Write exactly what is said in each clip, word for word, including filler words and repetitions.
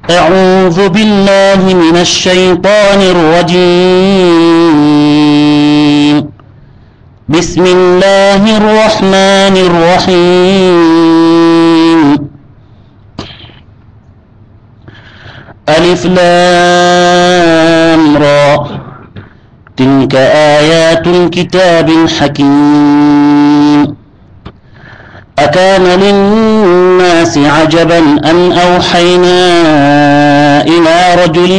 أعوذ بالله من الشيطان الرجيم. بسم الله الرحمن الرحيم. ألف لام را تلك آيات الكتاب الحكيم. أكان للناس عجبا أن أوحينا إلى رجل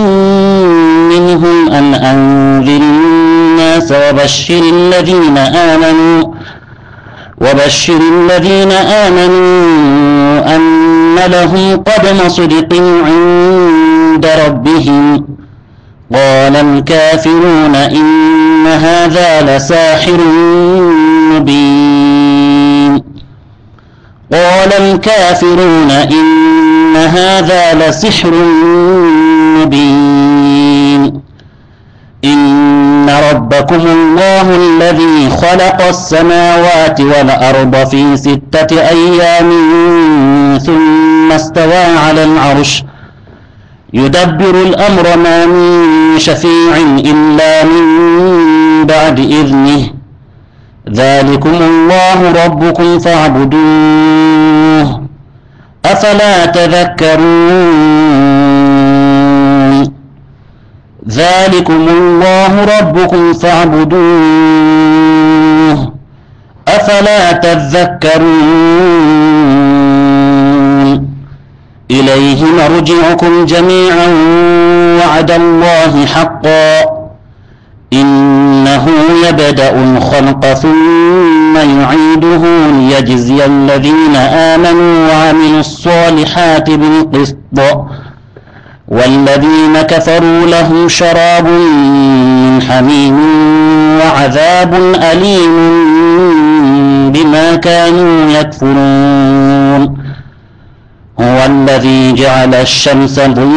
منهم أن أنذر الناس وبشر الذين آمنوا وبشر الذين آمنوا أن لهم قدم صدق عند ربهم. قال الكافرون إن هذا لساحر مبين. قال الكافرون إن هذا لسحر مبين. إن ربكم الله الذي خلق السماوات والأرض في ستة أيام ثم استوى على العرش يدبر الأمر ما من شفيع إلا من بعد إذنه. ذلكم الله ربكم فاعبدوه أفلا تذكرون. ذلكم الله ربكم فاعبدوه أفلا تذكرون. إليه مرجعكم جميعا وعد الله حقا إنه يبدأ الخلق ثم يعيده ليجزي الذين آمنوا وعملوا الصالحات بالقسط والذين كفروا لهم شراب من حميم وعذاب أليم بما كانوا يكفرون. هو الذي جعل الشمس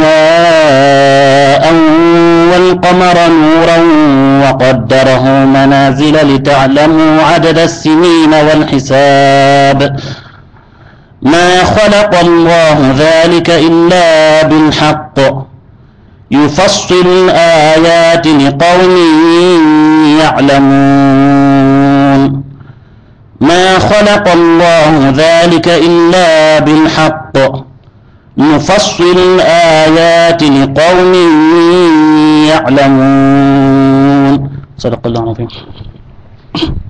ضياء والقمر نورا وقدره منازل لتعلموا عدد السنين والحساب. ما خلق الله ذلك إلا بالحق يفصل الآيات لقوم يعلمون. ما خلق الله ذلك إلا بالحق نفصل الآيات لقوم يعلمون. صدق الله العظيم.